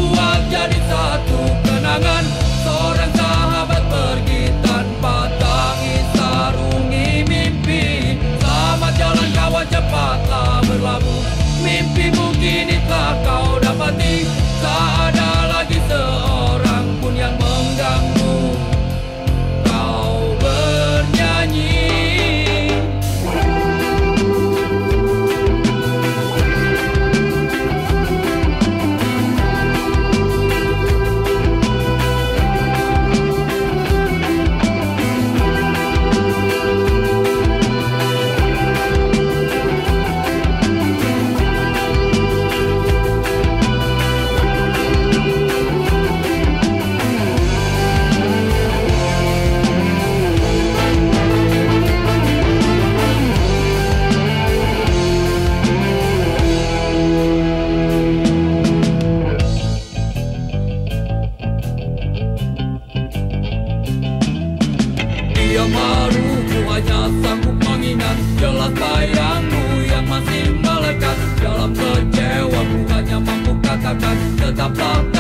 buat jadi satu kenangan. Seorang sahabat pergi tanpa tangis sarungi mimpi. Selamat jalan kawan, cepatlah berlabuh. Mimpi mungkin telah kau dapati. Tak ada lagi seorang pun yang mengganggu kau bernyanyi. Dia maruku hanya sanggup mengingat jelas bayangmu yang masih melekat. Dalam kecewa ku hanya mampu katakan tetaplah